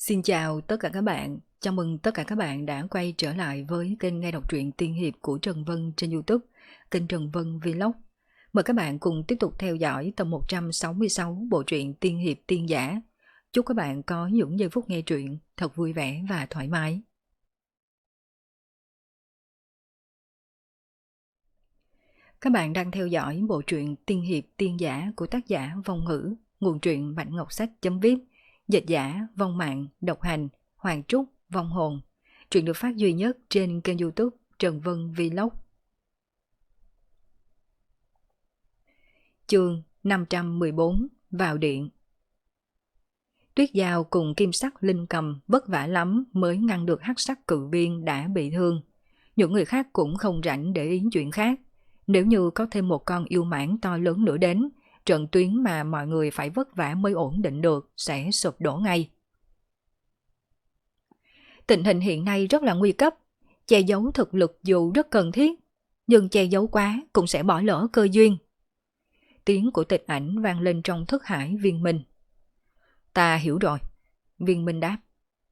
Xin chào tất cả các bạn, chào mừng tất cả các bạn đã quay trở lại với kênh nghe đọc truyện tiên hiệp của Trần Vân trên YouTube, kênh Trần Vân Vlog. Mời các bạn cùng tiếp tục theo dõi tập 166 bộ truyện tiên hiệp tiên giả. Chúc các bạn có những giây phút nghe truyện thật vui vẻ và thoải mái. Các bạn đang theo dõi bộ truyện tiên hiệp tiên giả của tác giả Vong Ngữ, nguồn truyện Bạch Ngọc Sách.vip, dịch giả Vong Mạng, độc hành Hoàng Trúc, Vong Hồn. Truyện được phát duy nhất trên kênh YouTube Trần Vân Vlog. Chương 514 vào điện. Tuyết Giao cùng Kim Sắc Linh Cầm vất vả lắm mới ngăn được hắc sắc cự viên đã bị thương. Những người khác cũng không rảnh để ý chuyện khác. Nếu như có thêm một con yêu mãng to lớn nữa đến, trận tuyến mà mọi người phải vất vả mới ổn định được sẽ sụp đổ ngay. Tình hình hiện nay rất là nguy cấp, che giấu thực lực dù rất cần thiết, nhưng che giấu quá cũng sẽ bỏ lỡ cơ duyên. Tiếng của Tịch Ảnh vang lên trong thức hải Viên Minh. Ta hiểu rồi, Viên Minh đáp.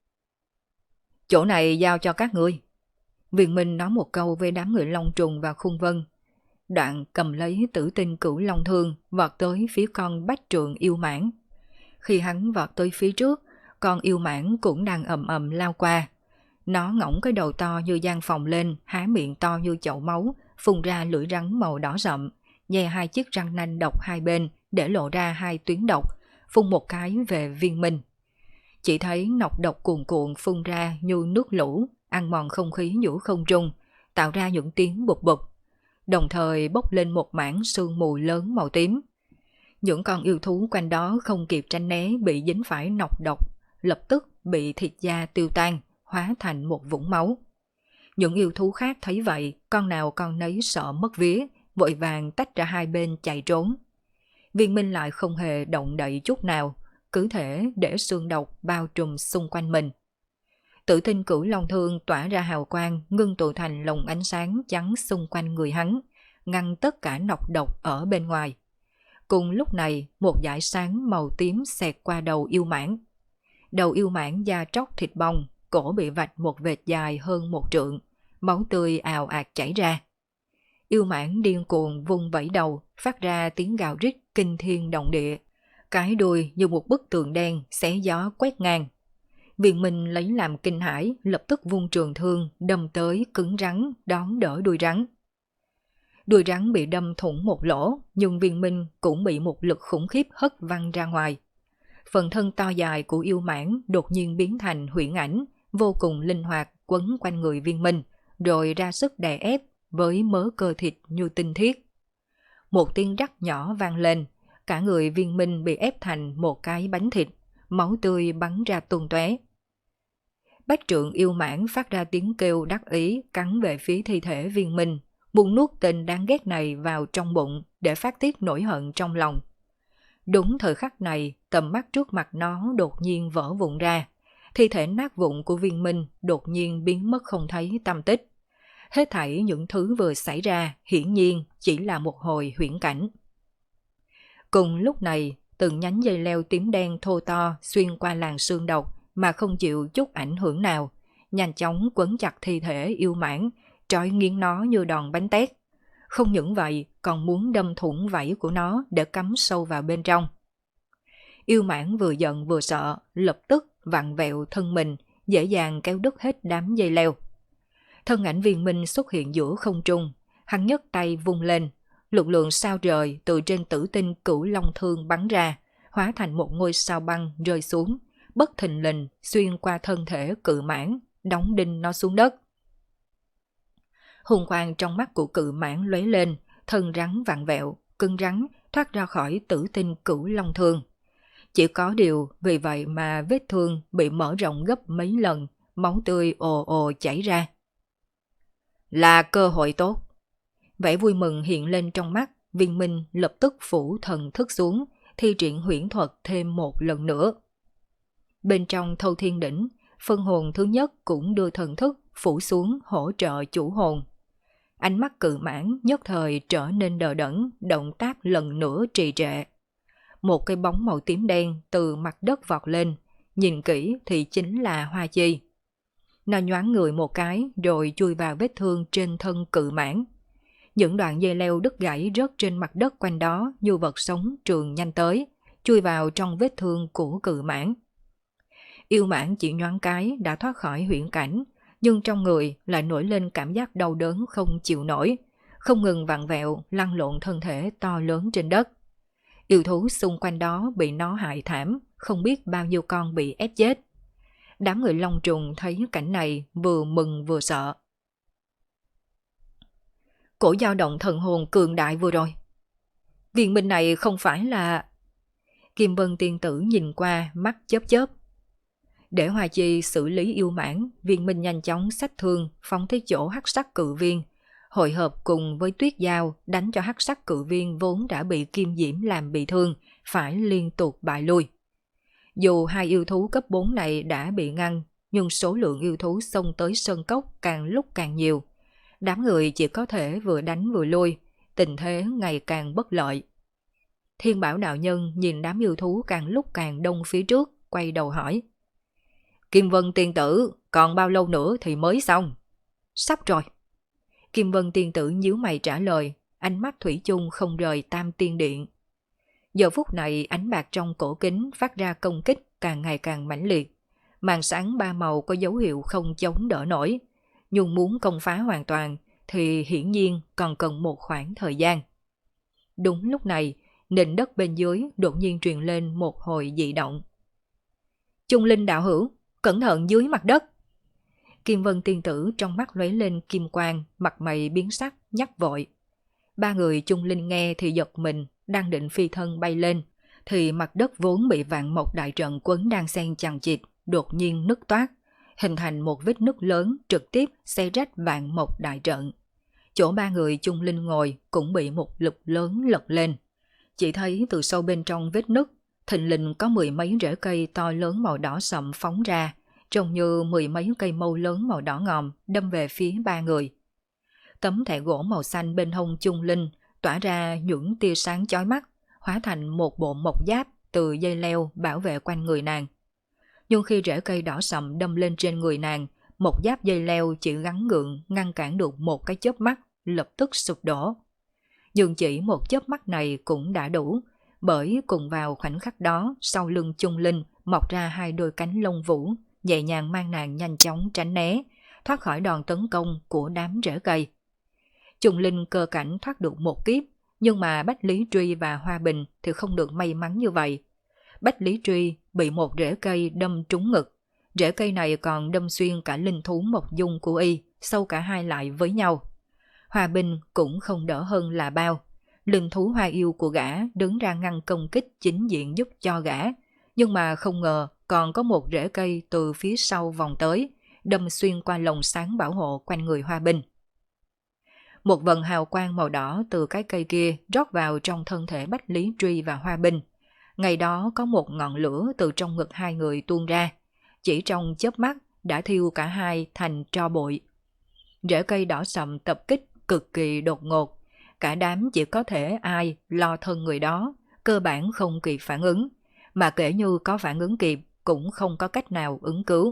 Chỗ này giao cho các ngươi. Viên Minh nói một câu với đám người Long Trùng và Khung Vân. Đoạn cầm lấy Tử Tinh Cửu Long Thương vọt tới phía con bách trượng yêu mãng. Khi hắn vọt tới phía trước, con yêu mãng cũng đang ầm ầm lao qua. Nó ngỗng cái đầu to như gian phòng lên, há miệng to như chậu máu, phun ra lưỡi rắn màu đỏ sậm, nhe hai chiếc răng nanh độc hai bên để lộ ra hai tuyến độc, phun một cái về Viên Minh. Chỉ thấy nọc độc cuồn cuộn phun ra như nước lũ, ăn mòn không khí giữa không trung, tạo ra những tiếng bụp bụp, đồng thời bốc lên một mảng sương mù lớn màu tím. Những con yêu thú quanh đó không kịp tránh né bị dính phải nọc độc, lập tức bị thịt da tiêu tan, hóa thành một vũng máu. Những yêu thú khác thấy vậy, con nào con nấy sợ mất vía, vội vàng tách ra hai bên chạy trốn. Viên Minh lại không hề động đậy chút nào, cứ thể để xương độc bao trùm xung quanh mình. Tử Tinh Cửu Long Thương tỏa ra hào quang, ngưng tụ thành lồng ánh sáng chắn xung quanh người hắn, ngăn tất cả nọc độc ở bên ngoài. Cùng lúc này, một dải sáng màu tím xẹt qua đầu yêu mãng. Đầu yêu mãng da tróc thịt bong, cổ bị vạch một vệt dài hơn một trượng, máu tươi ào ạt chảy ra. Yêu mãng điên cuồng vung vẩy đầu, phát ra tiếng gào rít kinh thiên động địa. Cái đuôi như một bức tường đen xé gió quét ngang. Viên Minh lấy làm kinh hãi, lập tức vung trường thương đâm tới cứng rắn đón đỡ đuôi rắn. Đuôi rắn bị đâm thủng một lỗ, nhưng Viên Minh cũng bị một lực khủng khiếp hất văng ra ngoài. Phần thân to dài của yêu mãng đột nhiên biến thành huyễn ảnh, vô cùng linh hoạt quấn quanh người Viên Minh, rồi ra sức đè ép với mớ cơ thịt như tinh thiết. Một tiếng rắc nhỏ vang lên, cả người Viên Minh bị ép thành một cái bánh thịt, máu tươi bắn ra tung tóe. Bách trượng yêu mãng phát ra tiếng kêu đắc ý cắn về phía thi thể Viên Minh, muốn nuốt tên đáng ghét này vào trong bụng để phát tiết nỗi hận trong lòng. Đúng thời khắc này, tầm mắt trước mặt nó đột nhiên vỡ vụn ra, thi thể nát vụn của Viên Minh đột nhiên biến mất không thấy tăm tích. Hết thảy những thứ vừa xảy ra hiển nhiên chỉ là một hồi huyễn cảnh. Cùng lúc này, từng nhánh dây leo tím đen thô to xuyên qua làn xương độc mà không chịu chút ảnh hưởng nào, nhanh chóng quấn chặt thi thể yêu mãng, trói nghiến nó như đòn bánh tét. Không những vậy, còn muốn đâm thủng vảy của nó để cắm sâu vào bên trong. Yêu mãng vừa giận vừa sợ, lập tức vặn vẹo thân mình, dễ dàng kéo đứt hết đám dây leo. Thân ảnh Viên Minh xuất hiện giữa không trung, hắn nhấc tay vung lên, lực lượng sao trời từ trên Tử Tinh Cửu Long Thương bắn ra, hóa thành một ngôi sao băng rơi xuống, bất thình lình xuyên qua thân thể cự mãng, đóng đinh nó xuống đất. Hùng quang trong mắt của cự mãng lóe lên, thân rắn vặn vẹo, cứng rắn thoát ra khỏi Tử Tinh Cửu Long Thương. Chỉ có điều vì vậy mà vết thương bị mở rộng gấp mấy lần, máu tươi ồ ồ chảy ra. Là cơ hội tốt. Vẻ vui mừng hiện lên trong mắt, Viên Minh lập tức phủ thần thức xuống, thi triển huyễn thuật thêm một lần nữa. Bên trong Thâu Thiên Đỉnh, phân hồn thứ nhất cũng đưa thần thức phủ xuống hỗ trợ chủ hồn. Ánh mắt cự mãng nhất thời trở nên đờ đẫn, động tác lần nữa trì trệ. Một cái bóng màu tím đen từ mặt đất vọt lên, nhìn kỹ thì chính là Hoa Chi. Nó nhoáng người một cái rồi chui vào vết thương trên thân cự mãng. Những đoạn dây leo đứt gãy rớt trên mặt đất quanh đó như vật sống trường nhanh tới, chui vào trong vết thương của cự mãng. Yêu mãng chỉ nhoáng cái đã thoát khỏi huyễn cảnh, nhưng trong người lại nổi lên cảm giác đau đớn không chịu nổi, không ngừng vặn vẹo lăn lộn thân thể to lớn trên đất. Yêu thú xung quanh đó bị nó hại thảm, không biết bao nhiêu con bị ép chết. Đám người Long Trùng thấy cảnh này vừa mừng vừa sợ. Cổ dao động thần hồn cường đại vừa rồi. Viên binh này không phải là... Kim Vân tiên tử nhìn qua mắt chớp chớp. Để Hoa Chi xử lý yêu mãng, viên minh nhanh chóng xách thương phóng tới chỗ hắc sắc cự viên, hội hợp cùng với tuyết dao đánh cho hắc sắc cự viên vốn đã bị kim diễm làm bị thương, phải liên tục bại lui. Dù hai yêu thú cấp 4 này đã bị ngăn, nhưng số lượng yêu thú xông tới sơn cốc càng lúc càng nhiều. Đám người chỉ có thể vừa đánh vừa lui, tình thế ngày càng bất lợi. Thiên Bảo đạo nhân nhìn đám yêu thú càng lúc càng đông phía trước, quay đầu hỏi. Kim Vân tiên tử, còn bao lâu nữa thì mới xong? Sắp rồi. Kim Vân tiên tử nhíu mày trả lời, ánh mắt thủy chung không rời Tam Tiên Điện. Giờ phút này ánh bạc trong cổ kính phát ra công kích càng ngày càng mãnh liệt. Màn sáng ba màu có dấu hiệu không chống đỡ nổi, nhưng muốn công phá hoàn toàn thì hiển nhiên còn cần một khoảng thời gian. Đúng lúc này, nền đất bên dưới đột nhiên truyền lên một hồi dị động. Trung Linh đạo hữu, cẩn thận dưới mặt đất. Kim Vân tiên tử trong mắt lóe lên kim quang, mặt mày biến sắc, nhắc vội. Ba người Trung Linh nghe thì giật mình, đang định phi thân bay lên, thì mặt đất vốn bị vạn mộc đại trận quấn đang xen chằng chịt, đột nhiên nứt toát, hình thành một vết nứt lớn trực tiếp xé rách vạn mộc đại trận. Chỗ ba người Trung Linh ngồi cũng bị một lực lớn lật lên. Chỉ thấy từ sâu bên trong vết nứt, thình lình có mười mấy rễ cây to lớn màu đỏ sậm phóng ra, trông như mười mấy cây mâu lớn màu đỏ ngòm đâm về phía ba người. Tấm thẻ gỗ màu xanh bên hông Trung Linh tỏa ra những tia sáng chói mắt, hóa thành một bộ mộc giáp từ dây leo bảo vệ quanh người nàng. Nhưng khi rễ cây đỏ sậm đâm lên trên người nàng, mộc giáp dây leo chỉ gắn gượng ngăn cản được một cái chớp mắt, lập tức sụp đổ. Nhưng chỉ một chớp mắt này cũng đã đủ, bởi cùng vào khoảnh khắc đó sau lưng Trung Linh mọc ra hai đôi cánh lông vũ, nhẹ nhàng mang nàng nhanh chóng tránh né, thoát khỏi đòn tấn công của đám rễ cây. Trung Linh cơ cảnh thoát được một kiếp, nhưng mà Bách Lý Truy và Hoa Bình thì không được may mắn như vậy. Bách Lý Truy bị một rễ cây đâm trúng ngực, rễ cây này còn đâm xuyên cả linh thú mộc dung của y, sâu cả hai lại với nhau. Hoa Bình cũng không đỡ hơn là bao. Linh thú hoa yêu của gã đứng ra ngăn công kích chính diện giúp cho gã, nhưng mà không ngờ còn có một rễ cây từ phía sau vòng tới, đâm xuyên qua lồng sáng bảo hộ quanh người Hoa Bình. Một vần hào quang màu đỏ từ cái cây kia rót vào trong thân thể Bách Lý Truy và Hoa Bình. Ngày đó có một ngọn lửa từ trong ngực hai người tuôn ra, chỉ trong chớp mắt đã thiêu cả hai thành tro bụi. Rễ cây đỏ sậm tập kích cực kỳ đột ngột, cả đám chỉ có thể ai lo thân người đó, cơ bản không kịp phản ứng, mà kể như có phản ứng kịp cũng không có cách nào ứng cứu.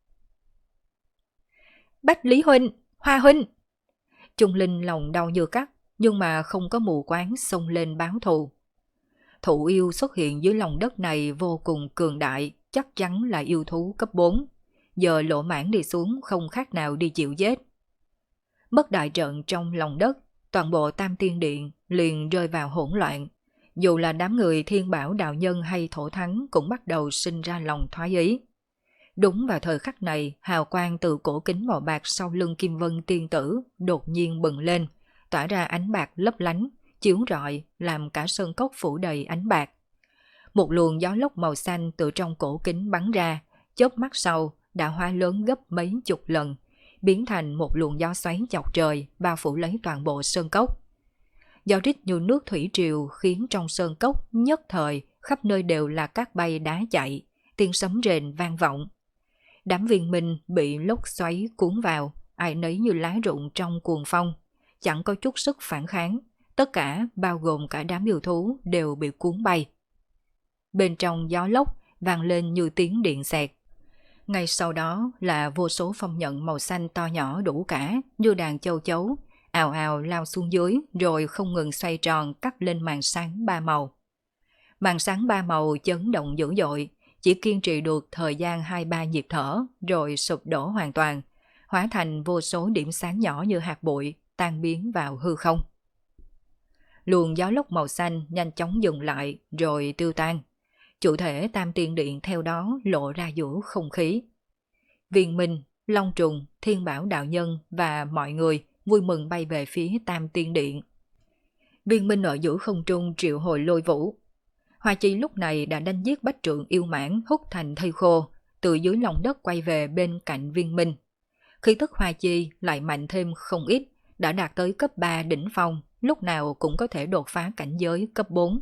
Bách Lý huynh, Hoa huynh! Trung Linh lòng đau như cắt, nhưng mà không có mù quáng xông lên báo thù. Thụ yêu xuất hiện dưới lòng đất này vô cùng cường đại, chắc chắn là yêu thú cấp 4. Giờ lộ mãn đi xuống không khác nào đi chịu chết. Mất đại trận trong lòng đất, toàn bộ Tam Tiên Điện liền rơi vào hỗn loạn. Dù là đám người Thiên Bảo đạo nhân hay Thổ Thắng cũng bắt đầu sinh ra lòng thoái ý. Đúng vào thời khắc này, hào quang từ cổ kính màu bạc sau lưng Kim Vân tiên tử đột nhiên bừng lên, tỏa ra ánh bạc lấp lánh, chiếu rọi làm cả sơn cốc phủ đầy ánh bạc. Một luồng gió lốc màu xanh từ trong cổ kính bắn ra, chớp mắt sau đã hóa lớn gấp mấy chục lần, biến thành một luồng gió xoáy chọc trời bao phủ lấy toàn bộ sơn cốc. Gió rít như nước thủy triều khiến trong sơn cốc nhất thời khắp nơi đều là cát bay đá chạy, tiếng sấm rền vang vọng. Đám viên minh bị lốc xoáy cuốn vào, ai nấy như lá rụng trong cuồng phong, chẳng có chút sức phản kháng, tất cả bao gồm cả đám yêu thú đều bị cuốn bay. Bên trong gió lốc, vang lên như tiếng điện xẹt. Ngay sau đó là vô số phong nhận màu xanh to nhỏ đủ cả như đàn châu chấu, ào ào lao xuống dưới rồi không ngừng xoay tròn cắt lên màn sáng ba màu. Màn sáng ba màu chấn động dữ dội, chỉ kiên trì được thời gian 2-3 nhịp thở rồi sụp đổ hoàn toàn, hóa thành vô số điểm sáng nhỏ như hạt bụi, tan biến vào hư không. Luồng gió lốc màu xanh nhanh chóng dừng lại rồi tiêu tan. Chủ thể Tam Tiên Điện theo đó lộ ra giữa không khí. Viên Minh, Long Trùng, Thiên Bảo Đạo Nhân và mọi người vui mừng bay về phía Tam Tiên Điện. Viên Minh ở giữa không trung triệu hồi lôi vũ. Hoa Chi lúc này đã đánh giết bách trượng yêu mãn hút thành thây khô, từ dưới lòng đất quay về bên cạnh Viên Minh. Khí tức Hoa Chi lại mạnh thêm không ít, đã đạt tới cấp 3 đỉnh phong, lúc nào cũng có thể đột phá cảnh giới cấp 4.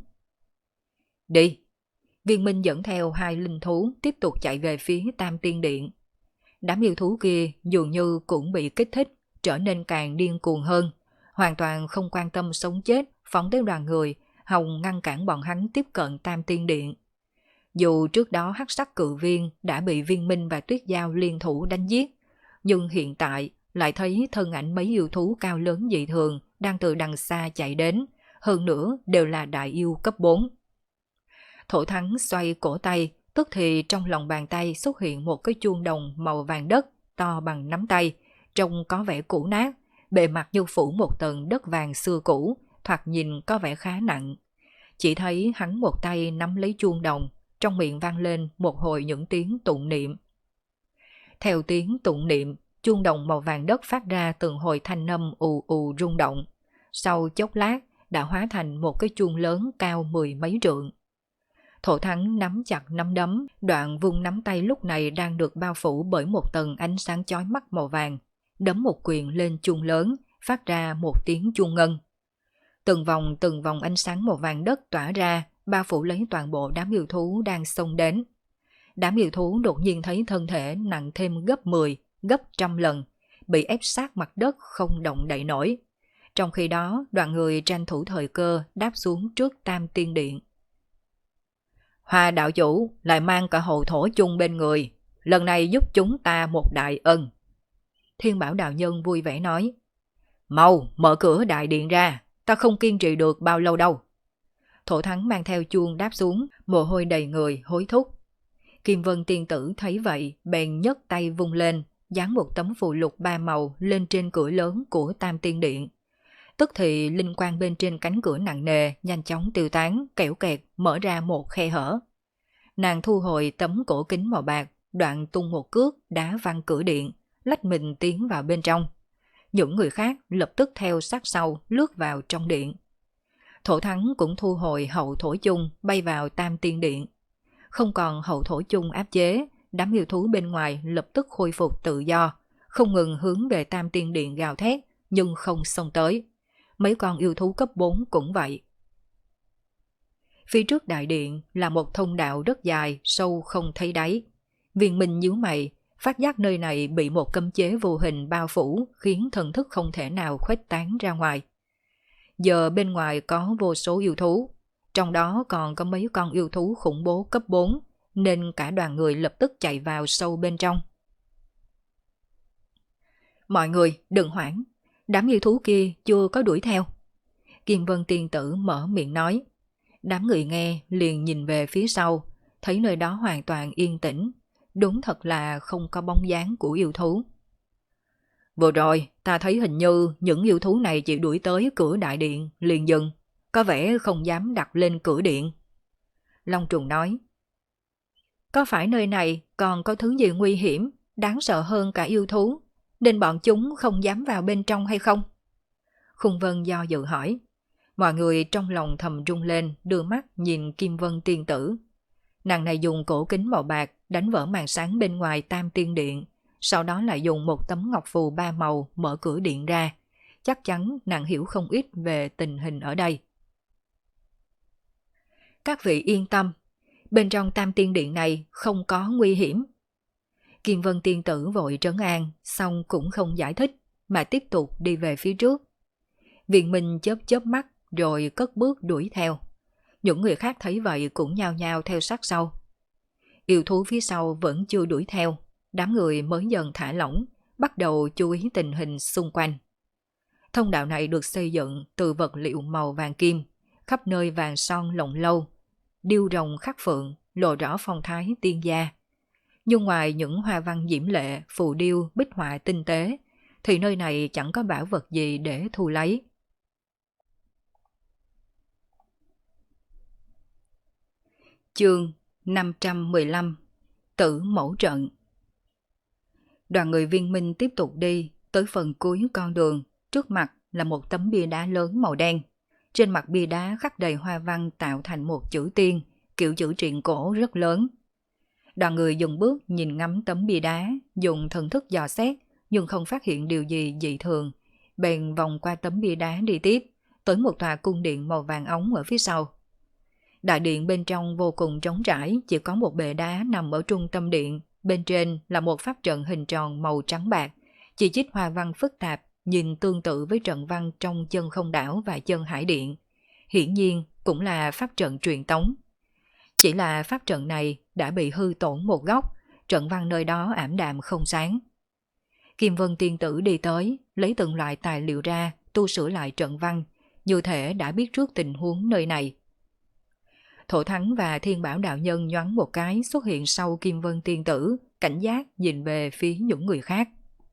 Đi! Viên Minh dẫn theo 2 linh thú tiếp tục chạy về phía Tam Tiên Điện. Đám yêu thú kia dường như cũng bị kích thích, trở nên càng điên cuồng hơn, hoàn toàn không quan tâm sống chết, phóng tới đoàn người, hòng ngăn cản bọn hắn tiếp cận Tam Tiên Điện. Dù trước đó hắc sắc cự viên đã bị Viên Minh và Tuyết Giao liên thủ đánh giết, nhưng hiện tại lại thấy thân ảnh mấy yêu thú cao lớn dị thường đang từ đằng xa chạy đến, hơn nữa đều là đại yêu cấp 4. Thổ Thắng xoay cổ tay, tức thì trong lòng bàn tay xuất hiện một cái chuông đồng màu vàng đất to bằng nắm tay, trông có vẻ cũ nát, bề mặt như phủ một tầng đất vàng xưa cũ, thoạt nhìn có vẻ khá nặng. Chỉ thấy hắn một tay nắm lấy chuông đồng, trong miệng vang lên một hồi những tiếng tụng niệm. Theo tiếng tụng niệm, chuông đồng màu vàng đất phát ra từng hồi thanh âm ù ù rung động. Sau chốc lát đã hóa thành một cái chuông lớn cao 10 mấy trượng. Thổ Thắng nắm chặt nắm đấm, đoạn vung nắm tay lúc này đang được bao phủ bởi một tầng ánh sáng chói mắt màu vàng, đấm một quyền lên chuông lớn, phát ra một tiếng chuông ngân. Từng vòng ánh sáng màu vàng đất tỏa ra, bao phủ lấy toàn bộ đám yêu thú đang xông đến. Đám yêu thú đột nhiên thấy thân thể nặng thêm gấp 10, gấp 100 lần, bị ép sát mặt đất không động đậy nổi. Trong khi đó, đoàn người tranh thủ thời cơ đáp xuống trước Tam Tiên Điện. Hoa đạo chủ lại mang cả hậu thổ chung bên người, lần này giúp chúng ta một đại ân. Thiên Bảo đạo nhân vui vẻ nói, mau mở cửa đại điện ra, ta không kiên trì được bao lâu đâu. Thổ Thắng mang theo chuông đáp xuống, mồ hôi đầy người hối thúc. Kim Vân tiên tử thấy vậy, bèn nhấc tay vung lên, dán một tấm phù lục 3 màu lên trên cửa lớn của Tam Tiên Điện. Tức thì linh quang bên trên cánh cửa nặng nề nhanh chóng tiêu tán, kẽo kẹt mở ra một khe hở. Nàng thu hồi tấm cổ kính màu bạc, đoạn tung một cước đá văng cửa điện, lách mình tiến vào bên trong. Những người khác lập tức theo sát sau lướt vào trong điện. Thổ Thắng cũng thu hồi hậu thổ chung bay vào Tam Tiên Điện. Không còn hậu thổ chung áp chế, đám yêu thú bên ngoài lập tức khôi phục tự do, không ngừng hướng về Tam Tiên Điện gào thét nhưng không xông tới. Mấy con yêu thú cấp 4 cũng vậy. Phía trước đại điện là một thông đạo rất dài, sâu không thấy đáy. Viên Minh nhíu mày, phát giác nơi này bị một cấm chế vô hình bao phủ, khiến thần thức không thể nào khuếch tán ra ngoài. Giờ bên ngoài có vô số yêu thú, trong đó còn có mấy con yêu thú khủng bố cấp 4, nên cả đoàn người lập tức chạy vào sâu bên trong. Mọi người đừng hoảng, đám yêu thú kia chưa có đuổi theo. Kim Vân tiên tử mở miệng nói. Đám người nghe liền nhìn về phía sau, thấy nơi đó hoàn toàn yên tĩnh, đúng thật là không có bóng dáng của yêu thú. Vừa rồi ta thấy hình như những yêu thú này chỉ đuổi tới cửa đại điện liền dừng, có vẻ không dám đặt lên cửa điện. Long Trùng nói. Có phải nơi này còn có thứ gì nguy hiểm, đáng sợ hơn cả yêu thú, nên bọn chúng không dám vào bên trong hay không? Khung Vân do dự hỏi. Mọi người trong lòng thầm rung lên, đưa mắt nhìn Kim Vân tiên tử. Nàng này dùng cổ kính màu bạc đánh vỡ màn sáng bên ngoài Tam Tiên Điện, sau đó lại dùng một tấm ngọc phù 3 màu mở cửa điện ra. Chắc chắn nàng hiểu không ít về tình hình ở đây. Các vị yên tâm, bên trong Tam Tiên Điện này không có nguy hiểm. Kim Vân tiên tử vội trấn an, xong cũng không giải thích, mà tiếp tục đi về phía trước. Viên Minh chớp chớp mắt rồi cất bước đuổi theo. Những người khác thấy vậy cũng nhao nhao theo sát sau. Yêu thú phía sau vẫn chưa đuổi theo, đám người mới dần thả lỏng, bắt đầu chú ý tình hình xung quanh. Thông đạo này được xây dựng từ vật liệu màu vàng kim, khắp nơi vàng son lộng lâu, điêu rồng khắc phượng, lộ rõ phong thái tiên gia. Nhưng ngoài những hoa văn diễm lệ, phù điêu, bích họa tinh tế, thì nơi này chẳng có bảo vật gì để thu lấy. Chương 515 Tử Mẫu Trận. Đoàn người Viên Minh tiếp tục đi tới phần cuối con đường, trước mặt là một tấm bia đá lớn màu đen. Trên mặt bia đá khắc đầy hoa văn tạo thành một chữ tiên, kiểu chữ truyện cổ rất lớn. Đoàn người dừng bước nhìn ngắm tấm bia đá, dùng thần thức dò xét, nhưng không phát hiện điều gì dị thường. Bèn vòng qua tấm bia đá đi tiếp, tới một tòa cung điện màu vàng óng ở phía sau. Đại điện bên trong vô cùng trống trải, chỉ có một bệ đá nằm ở trung tâm điện, bên trên là một pháp trận hình tròn màu trắng bạc, chỉ chít hoa văn phức tạp, nhìn tương tự với trận văn trong Chân Không Đảo và Chân Hải Điện. Hiển nhiên cũng là pháp trận truyền tống. Chỉ là pháp trận này đã bị hư tổn một góc, trận văn nơi đó ảm đạm không sáng. Kim Vân tiên tử đi tới, lấy từng loại tài liệu ra, tu sửa lại trận văn, như thể đã biết trước tình huống nơi này. Thổ Thắng và Thiên Bảo đạo nhân nhoáng một cái xuất hiện sau Kim Vân tiên tử, cảnh giác nhìn về phía những người khác.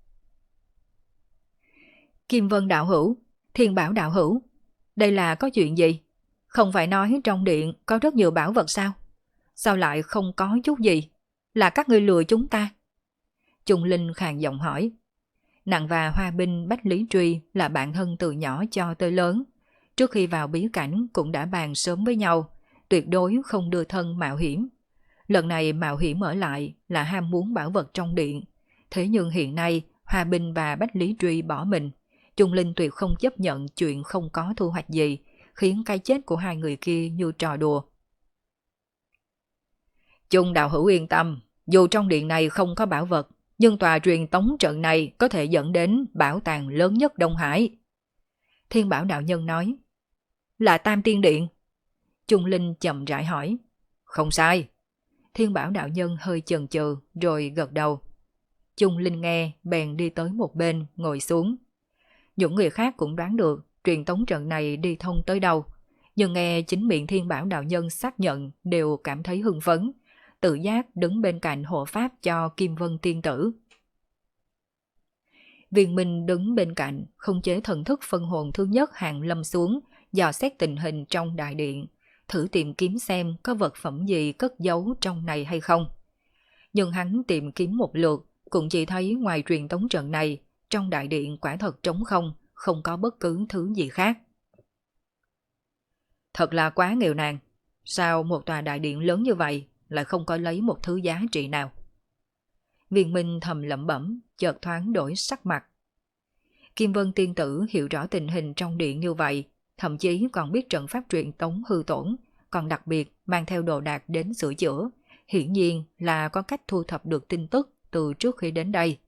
Kim Vân đạo hữu, Thiên Bảo đạo hữu, đây là có chuyện gì? Không phải nói trong điện có rất nhiều bảo vật sao? Sao lại không có chút gì? Là các ngươi lừa chúng ta? Trung Linh khàn giọng hỏi. Nàng và Hoa Binh Bách Lý Truy là bạn thân từ nhỏ cho tới lớn. Trước khi vào bí cảnh cũng đã bàn sớm với nhau, tuyệt đối không đưa thân mạo hiểm. Lần này mạo hiểm ở lại là ham muốn bảo vật trong điện. Thế nhưng hiện nay Hoa Binh và Bách Lý Truy bỏ mình. Trung Linh tuyệt không chấp nhận chuyện không có thu hoạch gì, khiến cái chết của hai người kia như trò đùa. Trung đạo hữu yên tâm, dù trong điện này không có bảo vật, nhưng tòa truyền tống trận này có thể dẫn đến bảo tàng lớn nhất Đông Hải. Thiên Bảo đạo nhân nói. Là Tam Tiên Điện? Trung Linh chậm rãi hỏi. Không sai. Thiên Bảo đạo nhân hơi chần chừ rồi gật đầu. Trung Linh nghe bèn đi tới một bên ngồi xuống. Những người khác cũng đoán được truyền tống trận này đi thông tới đâu, nhưng nghe chính miệng Thiên Bảo đạo nhân xác nhận đều cảm thấy hưng phấn, tự giác đứng bên cạnh hộ pháp cho Kim Vân tiên tử. Viên Minh đứng bên cạnh, khống chế thần thức phân hồn thứ nhất hàng lâm xuống, dò xét tình hình trong đại điện, thử tìm kiếm xem có vật phẩm gì cất giấu trong này hay không. Nhưng hắn tìm kiếm một lượt, cũng chỉ thấy ngoài truyền tống trận này, trong đại điện quả thật trống không, không có bất cứ thứ gì khác. Thật là quá nghèo nàn, sao một tòa đại điện lớn như vậy lại không có lấy một thứ giá trị nào? Viên Minh thầm lẩm bẩm, chợt thoáng đổi sắc mặt. Kim Vân tiên tử hiểu rõ tình hình trong điện như vậy, thậm chí còn biết trận pháp truyền tống hư tổn, còn đặc biệt mang theo đồ đạc đến sửa chữa, hiển nhiên là có cách thu thập được tin tức từ trước khi đến đây.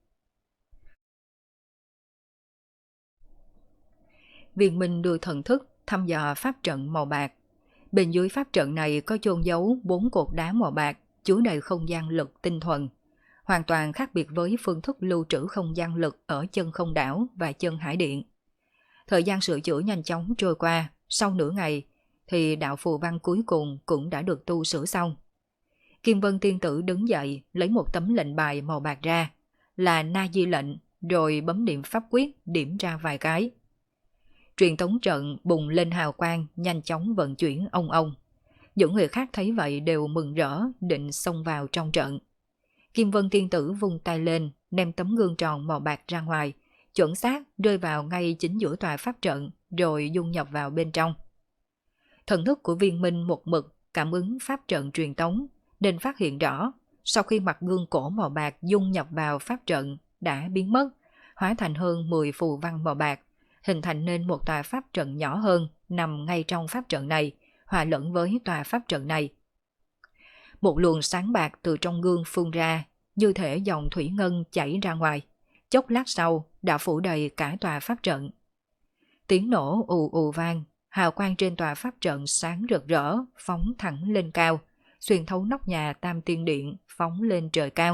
Viên Minh đưa thần thức thăm dò pháp trận màu bạc. Bên dưới pháp trận này có chôn giấu 4 cột đá màu bạc, chứa đầy không gian lực tinh thuần, hoàn toàn khác biệt với phương thức lưu trữ không gian lực ở Chân Không Đảo và Chân Hải Điện. Thời gian sửa chữa nhanh chóng trôi qua, sau nửa ngày thì đạo phù văn cuối cùng cũng đã được tu sửa xong. Kim Vân tiên tử đứng dậy, lấy một tấm lệnh bài màu bạc ra, là Na Di lệnh, rồi bấm niệm pháp quyết điểm ra vài cái. Truyền tống trận bùng lên hào quang, nhanh chóng vận chuyển ong ong. Những người khác thấy vậy đều mừng rỡ, định xông vào trong trận. Kim Vân tiên tử vung tay lên, ném tấm gương tròn màu bạc ra ngoài, chuẩn xác rơi vào ngay chính giữa tòa pháp trận, rồi dung nhập vào bên trong. Thần thức của Viên Minh một mực cảm ứng pháp trận truyền tống, nên phát hiện rõ, sau khi mặt gương cổ màu bạc dung nhập vào pháp trận đã biến mất, hóa thành hơn 10 phù văn màu bạc, hình thành nên một tòa pháp trận nhỏ hơn nằm ngay trong pháp trận này, hòa lẫn với tòa pháp trận này. Một luồng sáng bạc từ trong gương phun ra, như thể dòng thủy ngân chảy ra ngoài. Chốc lát sau đã phủ đầy cả tòa pháp trận. Tiếng nổ ù ù vang, hào quang trên tòa pháp trận sáng rực rỡ, phóng thẳng lên cao, xuyên thấu nóc nhà Tam Tiên Điện phóng lên trời cao.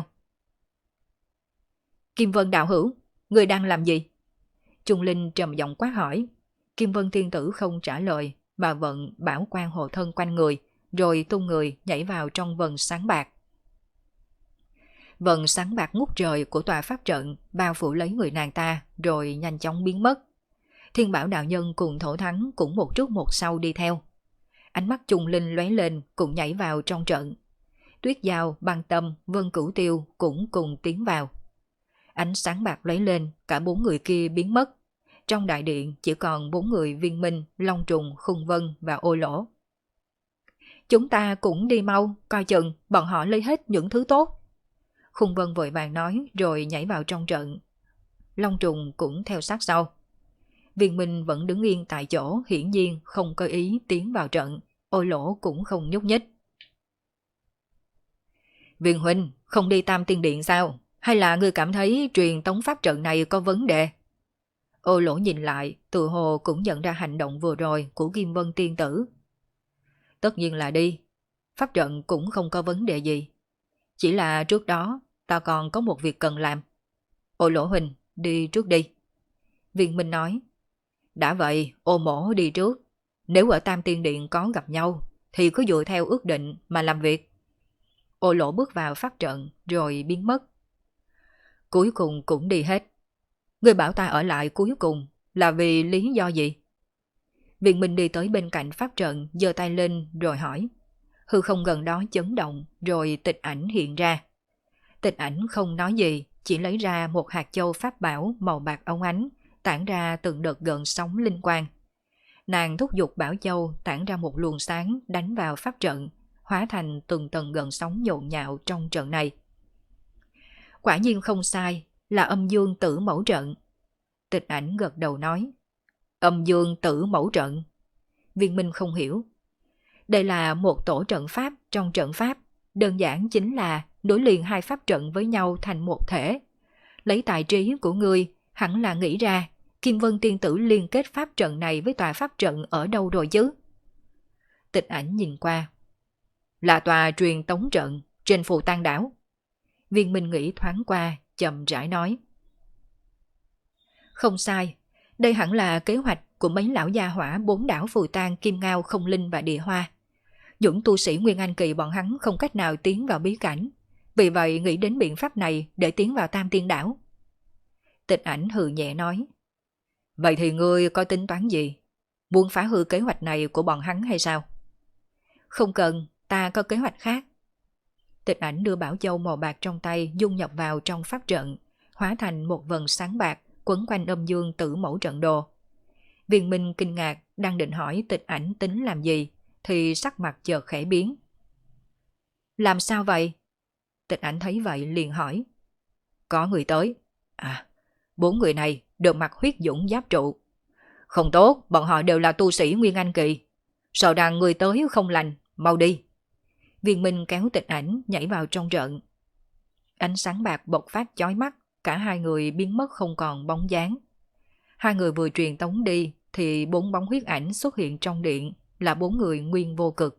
Kim Vân đạo hữu, người đang làm gì? Trung Linh trầm giọng quát hỏi. Kim Vân tiên tử không trả lời, mà vận bảo quan hộ thân quanh người, rồi tung người nhảy vào trong vầng sáng bạc. Vầng sáng bạc ngút trời của tòa pháp trận bao phủ lấy người nàng ta, rồi nhanh chóng biến mất. Thiên Bảo đạo nhân cùng Thổ Thắng cũng một trước một sau đi theo. Ánh mắt Trung Linh lóe lên cùng nhảy vào trong trận. Tuyết Giao, Băng Tâm, Vân Cửu Tiêu cũng cùng tiến vào. Ánh sáng bạc lóe lên, cả 4 người kia biến mất. Trong đại điện chỉ còn 4 người Viên Minh, Long Trùng, Khung Vân và Ô Lỗ. Chúng ta cũng đi mau, coi chừng bọn họ lấy hết những thứ tốt. Khung Vân vội vàng nói rồi nhảy vào trong trận. Long Trùng cũng theo sát sau. Viên Minh vẫn đứng yên tại chỗ, hiển nhiên không có ý tiến vào trận. Ô Lỗ cũng không nhúc nhích. Viên huynh, không đi Tam Tiên Điện sao? Hay là ngươi cảm thấy truyền tống pháp trận này có vấn đề? Ô Lỗ nhìn lại, tự hồ cũng nhận ra hành động vừa rồi của Kim Vân tiên tử. Tất nhiên là đi. Pháp trận cũng không có vấn đề gì. Chỉ là trước đó, ta còn có một việc cần làm. Ô Lỗ huynh, đi trước đi. Viên Minh nói. Đã vậy, Ô mỗ đi trước. Nếu ở Tam Tiên Điện có gặp nhau, thì cứ dựa theo ước định mà làm việc. Ô Lỗ bước vào pháp trận rồi biến mất. Cuối cùng cũng đi hết. Người bảo ta ở lại cuối cùng là vì lý do gì? Viên Minh đi tới bên cạnh pháp trận, giơ tay lên rồi hỏi. Hư không gần đó chấn động, rồi Tịch Ảnh hiện ra. Tịch Ảnh không nói gì, chỉ lấy ra một hạt châu pháp bảo màu bạc óng ánh, tản ra từng đợt gợn sóng linh quang. Nàng thúc giục bảo châu tản ra một luồng sáng đánh vào pháp trận, hóa thành từng tầng gợn sóng nhộn nhạo trong trận này. Quả nhiên không sai, là âm dương tử mẫu trận. Tịch Ảnh gật đầu nói. Âm dương tử mẫu trận. Viên Minh không hiểu. Đây là một tổ trận pháp trong trận pháp, đơn giản chính là nối liền hai pháp trận với nhau thành một thể. Lấy tài trí của ngươi, hẳn là nghĩ ra Kim Vân tiên tử liên kết pháp trận này với tòa pháp trận ở đâu rồi chứ? Tịch Ảnh nhìn qua. Là tòa truyền tống trận trên Phù Tang đảo. Viên Minh nghĩ thoáng qua, chậm rãi nói. Không sai, đây hẳn là kế hoạch của mấy lão gia hỏa 4 đảo Phù Tang, Kim Ngao, Không Linh và Địa Hoa. Những tu sĩ Nguyên Anh Kỳ bọn hắn không cách nào tiến vào bí cảnh, vì vậy nghĩ đến biện pháp này để tiến vào Tam Tiên đảo. Tịch Ảnh hừ nhẹ nói. Vậy thì ngươi có tính toán gì? Muốn phá hư kế hoạch này của bọn hắn hay sao? Không cần, ta có kế hoạch khác. Tịch Ảnh đưa bảo châu màu bạc trong tay dung nhập vào trong pháp trận, hóa thành một vầng sáng bạc quấn quanh âm dương tử mẫu trận đồ. Viên Minh kinh ngạc, đang định hỏi Tịch Ảnh tính làm gì, thì sắc mặt chợt khẽ biến. Làm sao vậy? Tịch Ảnh thấy vậy liền hỏi. Có người tới. À, 4 người này đều mặc huyết dũng giáp trụ. Không tốt, bọn họ đều là tu sĩ Nguyên Anh Kỳ. Sợ rằng người tới không lành, mau đi. Viên Minh kéo Tịch Ảnh nhảy vào trong trận. Ánh sáng bạc bộc phát chói mắt, cả hai người biến mất không còn bóng dáng. Hai người vừa truyền tống đi thì 4 bóng huyết ảnh xuất hiện trong điện, là 4 người nguyên vô cực.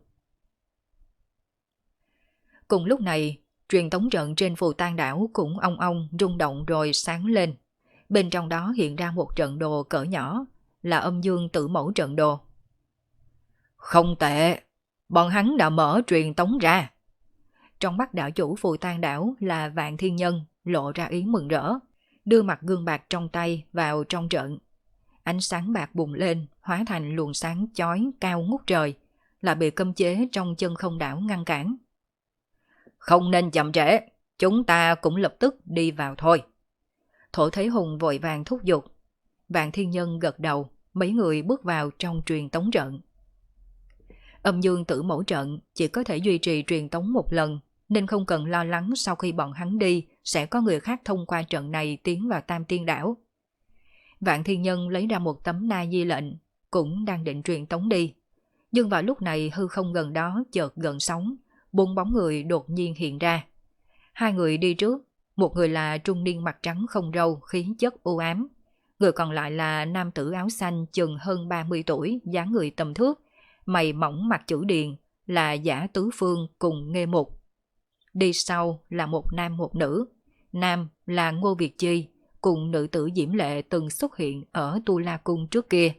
Cùng lúc này, truyền tống trận trên Phù Tang đảo cũng ong ong rung động rồi sáng lên. Bên trong đó hiện ra một trận đồ cỡ nhỏ, là âm dương tử mẫu trận đồ. Không tệ, bọn hắn đã mở truyền tống ra. Trong mắt đảo chủ Phù Tang đảo là Vạn Thiên Nhân lộ ra ý mừng rỡ, đưa mặt gương bạc trong tay vào trong trận. Ánh sáng bạc bùng lên, hóa thành luồng sáng chói cao ngút trời, là bị cấm chế trong chân không đảo ngăn cản. Không nên chậm trễ, chúng ta cũng lập tức đi vào thôi. Thổ Thế Hùng vội vàng thúc giục. Vạn Thiên Nhân gật đầu, mấy người bước vào trong truyền tống trận. Âm dương tử mẫu trận chỉ có thể duy trì truyền tống một lần, nên không cần lo lắng sau khi bọn hắn đi sẽ có người khác thông qua trận này tiến vào Tam Tiên đảo. Vạn Thiên Nhân lấy ra một tấm na di lệnh, cũng đang định truyền tống đi. Nhưng vào lúc này hư không gần đó chợt gần sóng, 4 bóng người đột nhiên hiện ra. 2 người đi trước, một người là trung niên mặt trắng không râu, khí chất u ám. Người còn lại là nam tử áo xanh chừng hơn 30 tuổi, dáng người tầm thước, mày mỏng mặt chữ điền, là Giả Tứ Phương cùng Nghê Mục. Đi sau là một nam một nữ. Nam là Ngô Việt Chi cùng nữ tử Diễm Lệ từng xuất hiện ở Tu La Cung trước kia.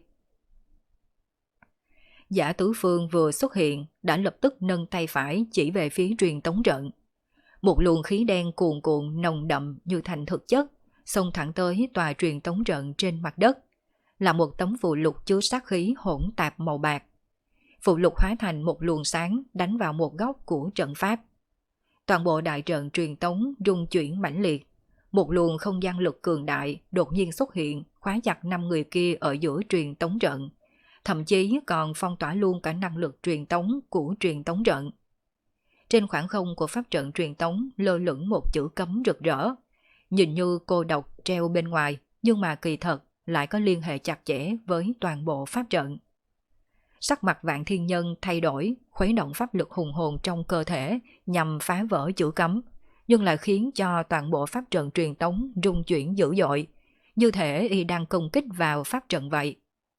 Giả Tứ Phương vừa xuất hiện đã lập tức nâng tay phải chỉ về phía truyền tống trận. Một luồng khí đen cuồn cuộn nồng đậm như thành thực chất, xông thẳng tới tòa truyền tống trận trên mặt đất, là một tấm phù lục chứa sát khí hỗn tạp màu bạc. Phù lục hóa thành một luồng sáng đánh vào một góc của trận pháp. Toàn bộ đại trận truyền tống rung chuyển mãnh liệt, một luồng không gian lực cường đại đột nhiên xuất hiện, khóa chặt 5 người kia ở giữa truyền tống trận, thậm chí còn phong tỏa luôn cả năng lực truyền tống của truyền tống trận. Trên khoảng không của pháp trận truyền tống lơ lửng một chữ cấm rực rỡ, nhìn như cô độc treo bên ngoài, nhưng mà kỳ thật lại có liên hệ chặt chẽ với toàn bộ pháp trận. Sắc mặt Vạn Thiên Nhân thay đổi, khuấy động pháp lực hùng hồn trong cơ thể nhằm phá vỡ chữ cấm, nhưng lại khiến cho toàn bộ pháp trận truyền tống rung chuyển dữ dội, như thể y đang công kích vào pháp trận vậy.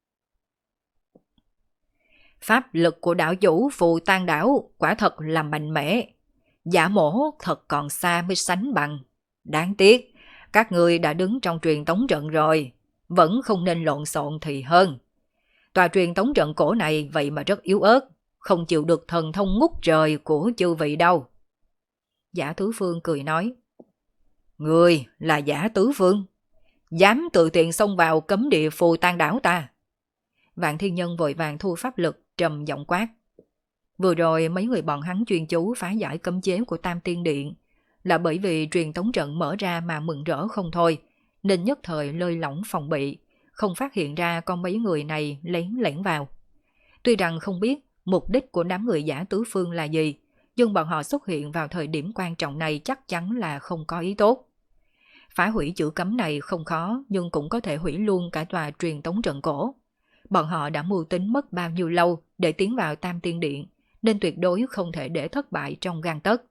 Pháp lực của đảo chủ Phù Tan Đảo quả thật là mạnh mẽ, Giả Mổ thật còn xa mới sánh bằng. Đáng tiếc, các người đã đứng trong truyền tống trận rồi, vẫn không nên lộn xộn thì hơn. Tòa truyền tống trận cổ này vậy mà rất yếu ớt, không chịu được thần thông ngút trời của chư vị đâu. Giả Tứ Phương cười nói, người là Giả Tứ Phương, dám tự tiện xông vào cấm địa Phù Tan Đảo ta. Vạn Thiên Nhân vội vàng thu pháp lực, trầm giọng quát. Vừa rồi mấy người bọn hắn chuyên chú phá giải cấm chế của Tam Tiên Điện, là bởi vì truyền tống trận mở ra mà mừng rỡ không thôi, nên nhất thời lơi lỏng phòng bị, không phát hiện ra con mấy người này lén lẻn vào. Tuy rằng không biết mục đích của đám người Giả Tứ Phương là gì, nhưng bọn họ xuất hiện vào thời điểm quan trọng này chắc chắn là không có ý tốt. Phá hủy chữ cấm này không khó, nhưng cũng có thể hủy luôn cả tòa truyền tống trận cổ. Bọn họ đã mưu tính mất bao nhiêu lâu để tiến vào Tam Tiên Điện, nên tuyệt đối không thể để thất bại trong gang tấc.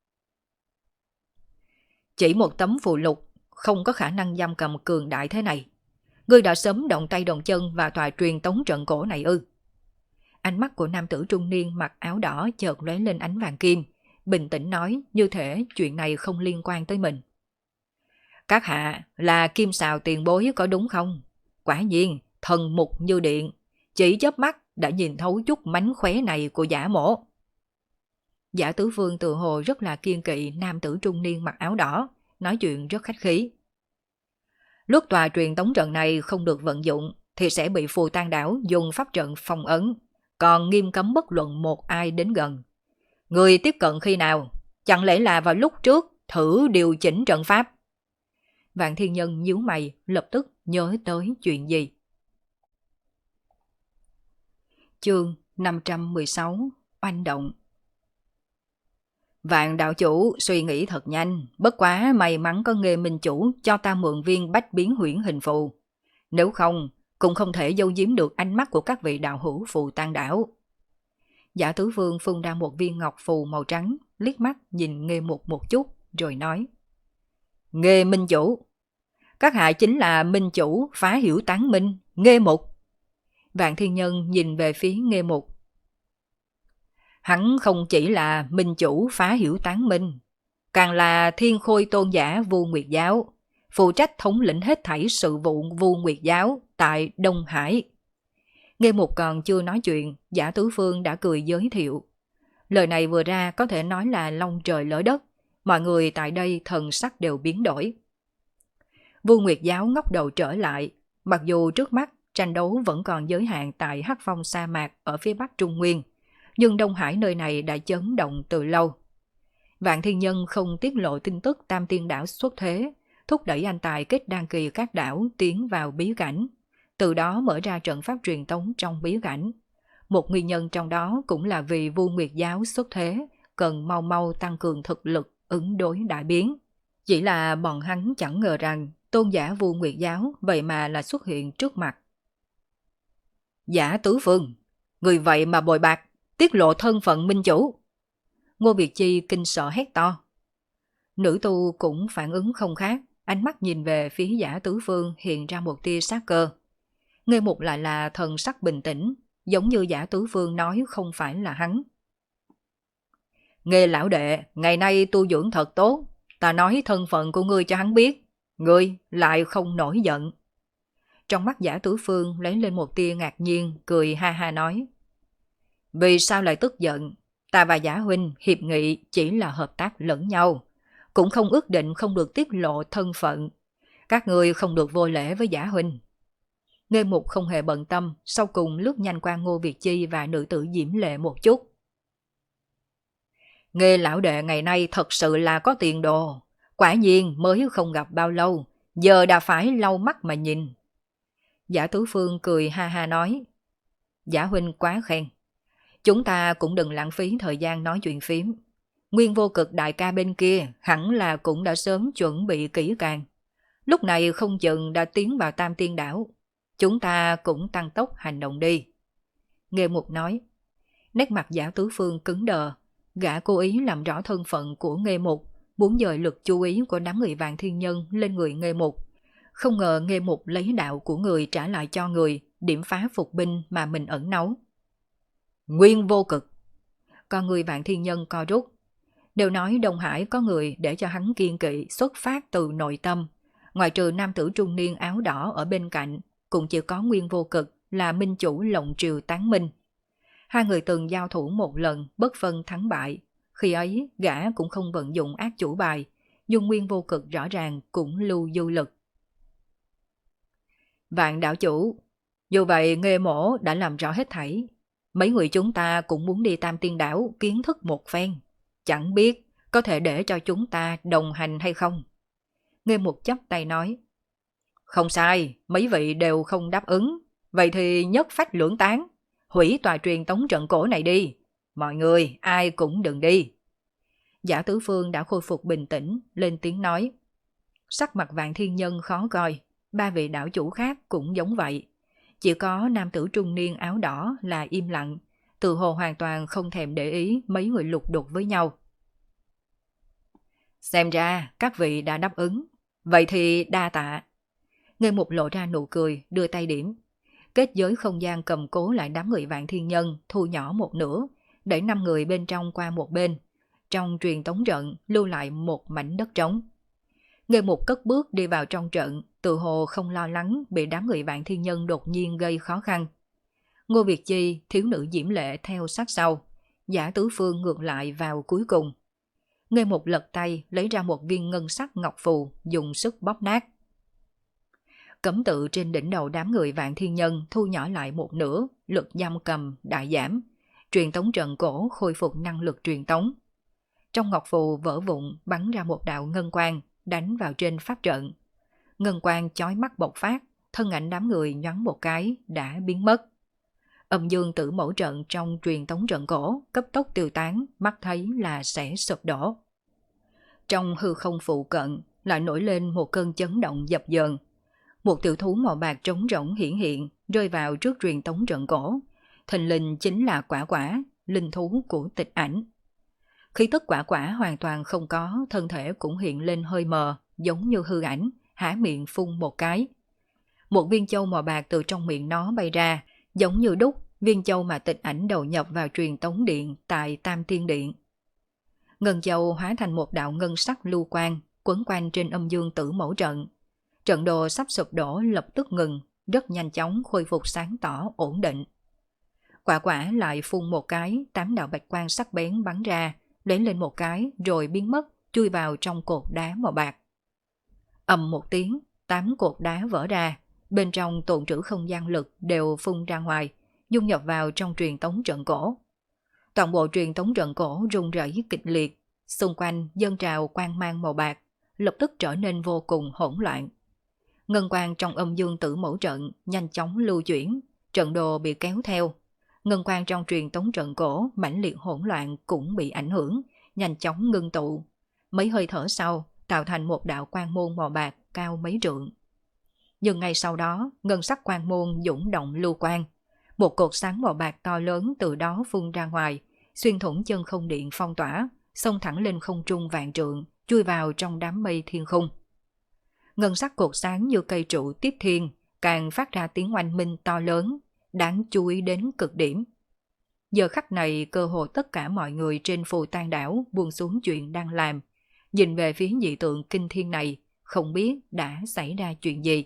Chỉ một tấm phù lục không có khả năng giam cầm cường đại thế này. Ngươi đã sớm động tay động chân vào tòa truyền tống trận cổ này ư? Ánh mắt của nam tử trung niên mặc áo đỏ chợt lóe lên ánh vàng kim, bình tĩnh nói như thể chuyện này không liên quan tới mình. Các hạ là Kim Sào tiền bối có đúng không? Quả nhiên, thần mục như điện, chỉ chớp mắt đã nhìn thấu chút mánh khóe này của Giả Mổ. Giả Tứ Phương tự hồ rất là kiêng kỵ nam tử trung niên mặc áo đỏ, nói chuyện rất khách khí. Lúc tòa truyền tống trận này không được vận dụng thì sẽ bị Phù Tan Đảo dùng pháp trận phong ấn, còn nghiêm cấm bất luận một ai đến gần. Người tiếp cận khi nào? Chẳng lẽ là vào lúc trước thử điều chỉnh trận pháp? Vạn Thiên Nhân nhíu mày, lập tức nhớ tới chuyện gì. Chương 516 Oanh động. Vạn đạo chủ suy nghĩ thật nhanh, bất quá may mắn có Nghê Minh chủ cho ta mượn viên bách biến huyễn hình phù. Nếu không, cũng không thể giấu giếm được ánh mắt của các vị đạo hữu Phù Tan Đảo. Giả Tứ Phương phun ra một viên ngọc phù màu trắng, liếc mắt nhìn Nghê Mục một chút, rồi nói. Nghê Minh chủ, các hạ chính là Minh chủ phá hiểu tán minh, Nghê Mục. Vạn Thiên Nhân nhìn về phía Nghê Mục. Hắn không chỉ là minh chủ phá hiểu tán minh, càng là thiên khôi tôn giả Vu Nguyệt Giáo, phụ trách thống lĩnh hết thảy sự vụ Vu Nguyệt Giáo tại Đông Hải. Nghe một còn chưa nói chuyện, Giả Tứ Phương đã cười giới thiệu. Lời này vừa ra có thể nói là long trời lỡ đất, mọi người tại đây thần sắc đều biến đổi. Vu Nguyệt Giáo ngóc đầu trở lại, mặc dù trước mắt tranh đấu vẫn còn giới hạn tại Hắc Phong sa mạc ở phía bắc Trung Nguyên, nhưng Đông Hải nơi này đã chấn động từ lâu. Vạn Thiên Nhân không tiết lộ tin tức Tam Tiên Đảo xuất thế, thúc đẩy anh tài kết đan kỳ các đảo tiến vào bí cảnh, từ đó mở ra trận pháp truyền tống trong bí cảnh. Một nguyên nhân trong đó cũng là vì Vu Nguyệt Giáo xuất thế, cần mau mau tăng cường thực lực ứng đối đại biến. Chỉ là bọn hắn chẳng ngờ rằng tôn giả Vu Nguyệt Giáo vậy mà là xuất hiện trước mặt. Giả Tứ Phương, người vậy mà bội bạc, tiết lộ thân phận minh chủ. Ngô Việt Chi kinh sợ hét to. Nữ tu cũng phản ứng không khác, ánh mắt nhìn về phía Giả Tứ Phương hiện ra một tia sát cơ. Nghe một lại là thần sắc bình tĩnh, giống như Giả Tứ Phương nói không phải là hắn. Nghe lão đệ, ngày nay tu dưỡng thật tốt, ta nói thân phận của ngươi cho hắn biết, ngươi lại không nổi giận. Trong mắt Giả Tử Phương lấy lên một tia ngạc nhiên, cười ha ha nói. Vì sao lại tức giận? Ta và Giả huynh hiệp nghị chỉ là hợp tác lẫn nhau, cũng không ước định không được tiết lộ thân phận. Các ngươi không được vô lễ với Giả huynh. Nghê Mục không hề bận tâm, sau cùng lướt nhanh qua Ngô Việt Chi và nữ tử Diễm Lệ một chút. Nghê lão đệ ngày nay thật sự là có tiền đồ, quả nhiên mới không gặp bao lâu, giờ đã phải lau mắt mà nhìn. Giả Tứ Phương cười ha ha nói. Giả huynh quá khen. Chúng ta cũng đừng lãng phí thời gian nói chuyện phím. Nguyên Vô Cực đại ca bên kia hẳn là cũng đã sớm chuẩn bị kỹ càng. Lúc này không chừng đã tiến vào Tam Tiên Đảo. Chúng ta cũng tăng tốc hành động đi. Nghê Mục nói. Nét mặt Giả Tứ Phương cứng đờ. Gã cố ý làm rõ thân phận của Nghê Mục, muốn dời lực chú ý của đám người Vạn Thiên Nhân lên người Nghê Mục. Không ngờ Nghê Mục lấy đạo của người trả lại cho người, điểm phá phục binh mà mình ẩn náu. Nguyên Vô Cực. Con người Vạn Thiên Nhân co rút. Đều nói Đông Hải có người để cho hắn kiên kỵ xuất phát từ nội tâm. Ngoài trừ nam tử trung niên áo đỏ ở bên cạnh, cũng chỉ có Nguyên Vô Cực là minh chủ lộng triều tán minh. Hai người từng giao thủ một lần, bất phân thắng bại. Khi ấy, gã cũng không vận dụng ác chủ bài, nhưng Nguyên Vô Cực rõ ràng cũng lưu du lực. Vạn đạo chủ, dù vậy Nghê Mỗ đã làm rõ hết thảy. Mấy người chúng ta cũng muốn đi Tam Tiên Đảo kiến thức một phen. Chẳng biết có thể để cho chúng ta đồng hành hay không? Nghê Mục chắp tay nói. Không sai, mấy vị đều không đáp ứng. Vậy thì nhất phách lưỡng tán, hủy tòa truyền tống trận cổ này đi. Mọi người ai cũng đừng đi. Giả Tứ Phương đã khôi phục bình tĩnh, lên tiếng nói. Sắc mặt Vạn Thiên Nhân khó coi, ba vị đảo chủ khác cũng giống vậy. Chỉ có nam tử trung niên áo đỏ là im lặng, tự hồ hoàn toàn không thèm để ý mấy người lục đục với nhau. Xem ra các vị đã đáp ứng, vậy thì đa tạ. Nghê Mục lộ ra nụ cười, đưa tay điểm. Kết giới không gian cầm cố lại đám người Vạn Thiên Nhân, thu nhỏ một nửa, đẩy 5 người bên trong qua một bên. Trong truyền tống trận lưu lại một mảnh đất trống. Nghê Mục cất bước đi vào trong trận, tự hồ không lo lắng bị đám người Vạn Thiên Nhân đột nhiên gây khó khăn. Ngô Việt Chi, thiếu nữ Diễm Lệ theo sát sau, Giả Tứ Phương ngược lại vào cuối cùng. Nghê Mục lật tay lấy ra một viên ngân sắc ngọc phù, dùng sức bóp nát. Cấm tự trên đỉnh đầu đám người Vạn Thiên Nhân thu nhỏ lại một nửa, lực giam cầm đại giảm, truyền tống trận cổ khôi phục năng lực truyền tống. Trong ngọc phù vỡ vụn bắn ra một đạo ngân quang, đánh vào trên pháp trận. Ngân quang chói mắt bộc phát, thân ảnh đám người nhoáng một cái đã biến mất. Âm dương tử mẫu trận trong truyền tống trận cổ cấp tốc tiêu tán, mắt thấy là sẽ sụp đổ. Trong hư không phụ cận lại nổi lên một cơn chấn động dập dờn. Một tiểu thú màu bạc trống rỗng hiển hiện rơi vào trước truyền tống trận cổ. Thình lình chính là Quả Quả, linh thú của Tịch Ảnh. Khí tức Quả Quả hoàn toàn không có, thân thể cũng hiện lên hơi mờ, giống như hư ảnh, há miệng phun một cái. Một viên châu màu bạc từ trong miệng nó bay ra, giống như đúc viên châu mà Tịch Ảnh đầu nhập vào truyền tống điện tại Tam Tiên Điện. Ngân châu hóa thành một đạo ngân sắc lưu quang, quấn quanh trên âm dương tử mẫu trận. Trận đồ sắp sụp đổ lập tức ngừng, rất nhanh chóng khôi phục sáng tỏ ổn định. Quả Quả lại phun một cái, 8 đạo bạch quang sắc bén bắn ra, lấy lên một cái rồi biến mất, chui vào trong cột đá màu bạc. Ầm một tiếng, 8 cột đá vỡ ra, bên trong tồn trữ không gian lực đều phun ra ngoài, dung nhập vào trong truyền tống trận cổ. Toàn bộ truyền tống trận cổ rung rẩy kịch liệt, xung quanh dâng trào quang mang màu bạc, lập tức trở nên vô cùng hỗn loạn. Ngân quang trong âm dương tử mẫu trận nhanh chóng lưu chuyển, trận đồ bị kéo theo. Ngân quang trong truyền tống trận cổ mãnh liệt hỗn loạn cũng bị ảnh hưởng, nhanh chóng ngưng tụ. Mấy hơi thở sau, tạo thành một đạo quang môn màu bạc cao mấy trượng. Nhưng ngay sau đó, ngân sắc quang môn dũng động lưu quang. Một cột sáng màu bạc to lớn từ đó phun ra ngoài, xuyên thủng chân không điện phong tỏa, xông thẳng lên không trung vạn trượng, chui vào trong đám mây thiên khung. Ngân sắc cột sáng như cây trụ tiếp thiên, càng phát ra tiếng oanh minh to lớn, đáng chú ý đến cực điểm. Giờ khắc này cơ hồ tất cả mọi người trên Phù Tang đảo buông xuống chuyện đang làm, nhìn về phía dị tượng kinh thiên này, không biết đã xảy ra chuyện gì.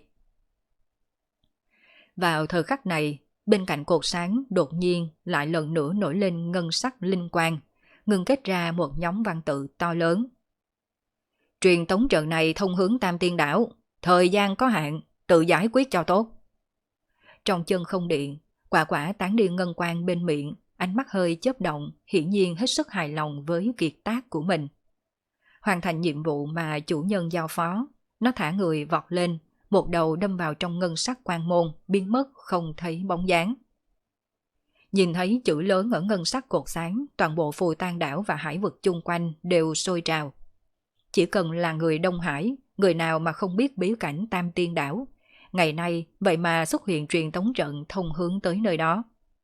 Vào thời khắc này, bên cạnh cột sáng đột nhiên lại lần nữa nổi lên ngân sắc linh quang, ngưng kết ra một nhóm văn tự to lớn. Truyền tống trận này thông hướng Tam Tiên đảo, thời gian có hạn, tự giải quyết cho tốt. Trong chân không điện, quả quả tán đi ngân quang bên miệng, ánh mắt hơi chớp động, hiển nhiên hết sức hài lòng với kiệt tác của mình. Hoàn thành nhiệm vụ mà chủ nhân giao phó, nó thả người vọt lên, một đầu đâm vào trong ngân sắc quan môn, biến mất không thấy bóng dáng. Nhìn thấy chữ lớn ở ngân sắc cột sáng, toàn bộ Phù Tang đảo và hải vực chung quanh đều sôi trào. Chỉ cần là người Đông Hải, người nào mà không biết bí cảnh Tam Tiên đảo, ngày nay vậy mà xuất hiện truyền tống trận thông hướng tới nơi đó.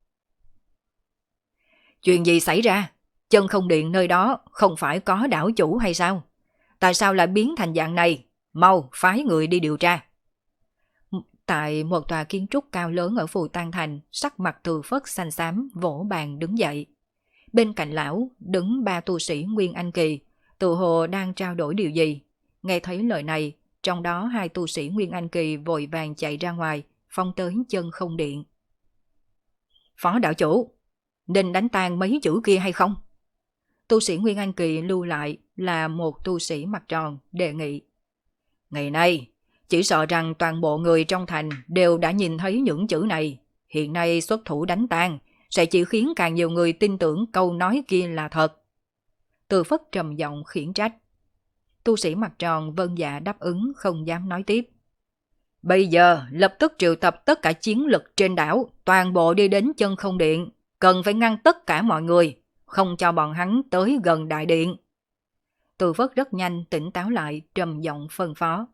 Chuyện gì xảy ra? Chân không điện nơi đó không phải có đảo chủ hay sao? Tại sao lại biến thành dạng này? Mau phái người đi điều tra. Tại một tòa kiến trúc cao lớn ở Phù Tang thành, sắc mặt Từ Phất xanh xám, vỗ bàn đứng dậy. Bên cạnh lão đứng 3 tu sĩ Nguyên Anh kỳ, tự hồ đang trao đổi điều gì. Nghe thấy lời này, trong đó 2 tu sĩ Nguyên Anh kỳ vội vàng chạy ra ngoài, phong tới chân không điện. Phó đạo chủ, nên đánh tan mấy chữ kia hay không? Tu sĩ Nguyên Anh kỳ lưu lại là một tu sĩ mặt tròn, đề nghị. Ngày nay, chỉ sợ rằng toàn bộ người trong thành đều đã nhìn thấy những chữ này. Hiện nay xuất thủ đánh tan, sẽ chỉ khiến càng nhiều người tin tưởng câu nói kia là thật. Từ Phất trầm giọng khiển trách. Tu sĩ mặt tròn vâng dạ đáp ứng, không dám nói tiếp. Bây giờ lập tức triệu tập tất cả chiến lực trên đảo, toàn bộ đi đến chân không điện, cần phải ngăn tất cả mọi người, không cho bọn hắn tới gần đại điện. Từ Phất rất nhanh tỉnh táo lại, trầm giọng phân phó.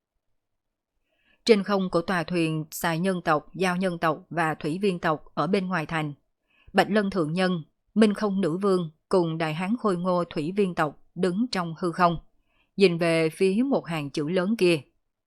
Trên không của tòa thuyền xài nhân tộc, giao nhân tộc và thủy viên tộc ở bên ngoài thành, Bạch Lân thượng nhân, Minh Không nữ vương cùng đại hán khôi ngô thủy viên tộc đứng trong hư không, nhìn về phía một hàng chữ lớn kia.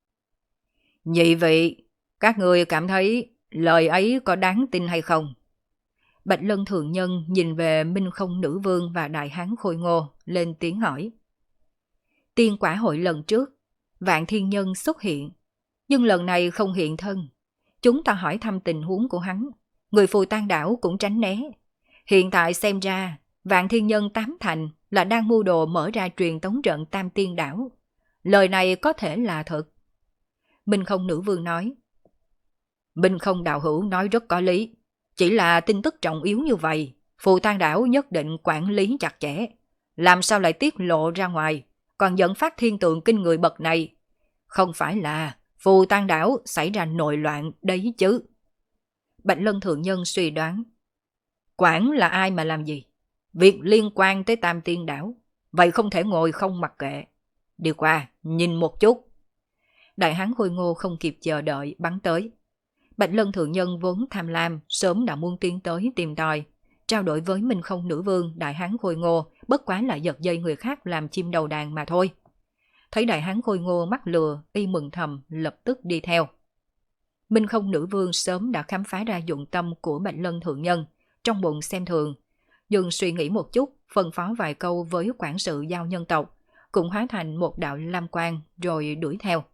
Nhị vị, các người cảm thấy lời ấy có đáng tin hay không? Bạch Lân thượng nhân nhìn về Minh Không nữ vương và đại hán khôi ngô, lên tiếng hỏi. Tiên quả hội lần trước, Vạn Thiên Nhân xuất hiện, nhưng lần này không hiện thân. Chúng ta hỏi thăm tình huống của hắn, người Phù Tang đảo cũng tránh né. Hiện tại xem ra, Vạn Thiên Nhân tám thành là đang mưu đồ mở ra truyền tống trận Tam Tiên đảo. Lời này có thể là thật. Minh Không nữ vương nói. Minh Không đạo hữu nói rất có lý. Chỉ là tin tức trọng yếu như vậy, Phù Tang đảo nhất định quản lý chặt chẽ. Làm sao lại tiết lộ ra ngoài, còn dẫn phát thiên tượng kinh người bậc này? Không phải là Phù Tang đảo xảy ra nội loạn đấy chứ? Bạch Lân thượng nhân suy đoán. Quản là ai mà làm gì? Việc liên quan tới Tam Tiên đảo, vậy không thể ngồi không mặc kệ. Đi qua, nhìn một chút. Đại hán khôi ngô không kịp chờ đợi bắn tới. Bạch Lân thượng nhân vốn tham lam, sớm đã muốn tiến tới tìm tòi, trao đổi với Minh Không nữ vương. Đại hán khôi ngô bất quá là giật dây người khác làm chim đầu đàn mà thôi. Thấy đại hán khôi ngô mắc lừa, y mừng thầm lập tức đi theo. Minh Không nữ vương sớm đã khám phá ra dụng tâm của Bạch Lân thượng nhân, trong bụng xem thường, nhưng suy nghĩ một chút, phân phó vài câu với quản sự giao nhân tộc, cũng hóa thành một đạo lam quang rồi đuổi theo.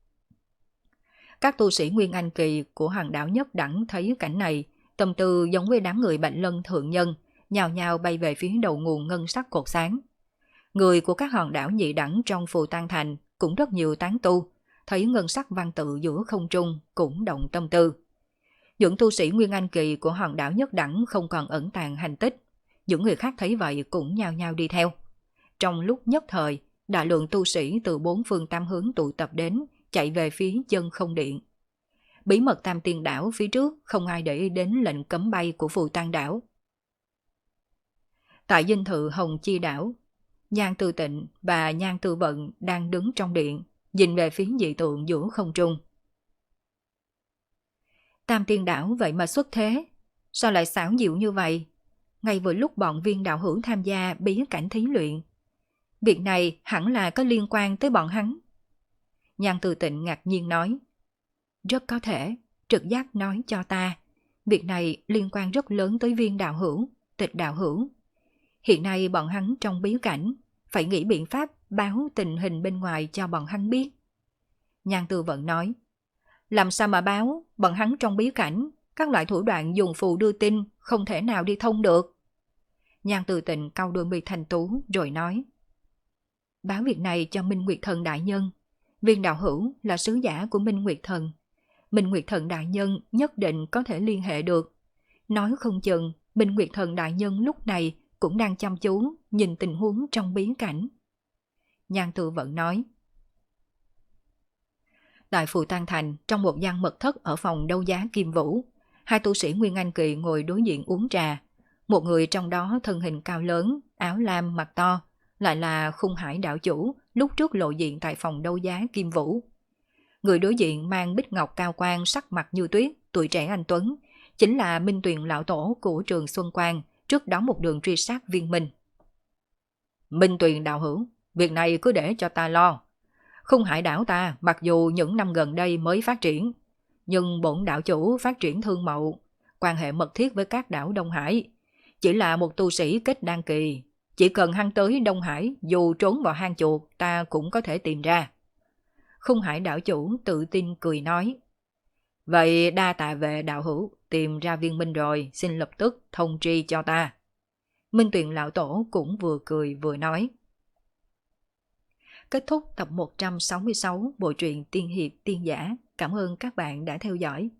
Các tu sĩ Nguyên Anh kỳ của Hòn đảo Nhất Đẳng thấy cảnh này, tâm tư giống với đám người Bạch Lân thượng nhân, nhào nhào bay về phía đầu nguồn ngân sắc cột sáng. Người của các hòn đảo Nhị Đẳng trong Phù Tang thành cũng rất nhiều tán tu, thấy ngân sắc văn tự giữa không trung cũng động tâm tư. Những tu sĩ Nguyên Anh kỳ của hòn đảo Nhất Đẳng không còn ẩn tàng hành tích, những người khác thấy vậy cũng nhao nhao đi theo. Trong lúc nhất thời, đại lượng tu sĩ từ 4 phương tám hướng tụ tập đến, chạy về phía chân không điện. Bí mật Tam Tiên đảo phía trước không ai để ý đến lệnh cấm bay của Phù Tang đảo. Tại dinh thự Hồng Chi đảo, Nhan Tư Tịnh và Nhan Tư Vận đang đứng trong điện, nhìn về phía dị tượng giữa không trung. Tam Tiên đảo vậy mà xuất thế, sao lại xảo diệu như vậy? Ngay vừa lúc bọn viên đạo hữu tham gia bí cảnh thí luyện, việc này hẳn là có liên quan tới bọn hắn. Nhan Tư Tịnh ngạc nhiên nói. Rất có thể, trực giác nói cho ta, việc này liên quan rất lớn tới viên đạo hữu. Tịch đạo hữu. Hiện nay bọn hắn trong bí cảnh, phải nghĩ biện pháp báo tình hình bên ngoài cho bọn hắn biết. Nhan Tư Vận nói, làm sao mà báo, bọn hắn trong bí cảnh, các loại thủ đoạn dùng phù đưa tin không thể nào đi thông được. Nhan Từ Tịnh cau đôi mi thanh tú rồi nói, báo việc này cho Minh Nguyệt Thần đại nhân. Viên đạo hữu là sứ giả của Minh Nguyệt Thần. Minh Nguyệt Thần đại nhân nhất định có thể liên hệ được. Nói không chừng Minh Nguyệt Thần đại nhân lúc này cũng đang chăm chú nhìn tình huống trong bí cảnh. Nhan Tự Vận nói. Tại Phù Tăng Thành, trong một gian mật thất ở phòng đấu giá Kim Vũ, hai tu sĩ Nguyên Anh Kỳ ngồi đối diện uống trà. Một người trong đó thân hình cao lớn, áo lam mặt to, lại là Khung Hải đạo chủ lúc trước lộ diện tại phòng đấu giá Kim Vũ. Người đối diện mang bích ngọc cao quan, sắc mặt như tuyết, tuổi trẻ anh tuấn, chính là Minh Tuyền lão tổ của Trường Xuân Quang, trước đó một đường truy sát Viên Minh. Minh Tuyền đạo hữu, việc này cứ để cho ta lo. Khung Hải đảo ta mặc dù những năm gần đây mới phát triển, nhưng bổn đạo chủ phát triển thương mậu, quan hệ mật thiết với các đảo Đông Hải. Chỉ là một tu sĩ kết đan kỳ, chỉ cần hắn tới Đông Hải, dù trốn vào hang chuột ta cũng có thể tìm ra. Khung Hải đảo chủ tự tin cười nói. Vậy đa tạ về đạo hữu, tìm ra Viên Minh rồi, xin lập tức thông tri cho ta. Minh Tuyền lão tổ cũng vừa cười vừa nói. Kết thúc tập 166 bộ truyện Tiên Hiệp Tiên Giả. Cảm ơn các bạn đã theo dõi.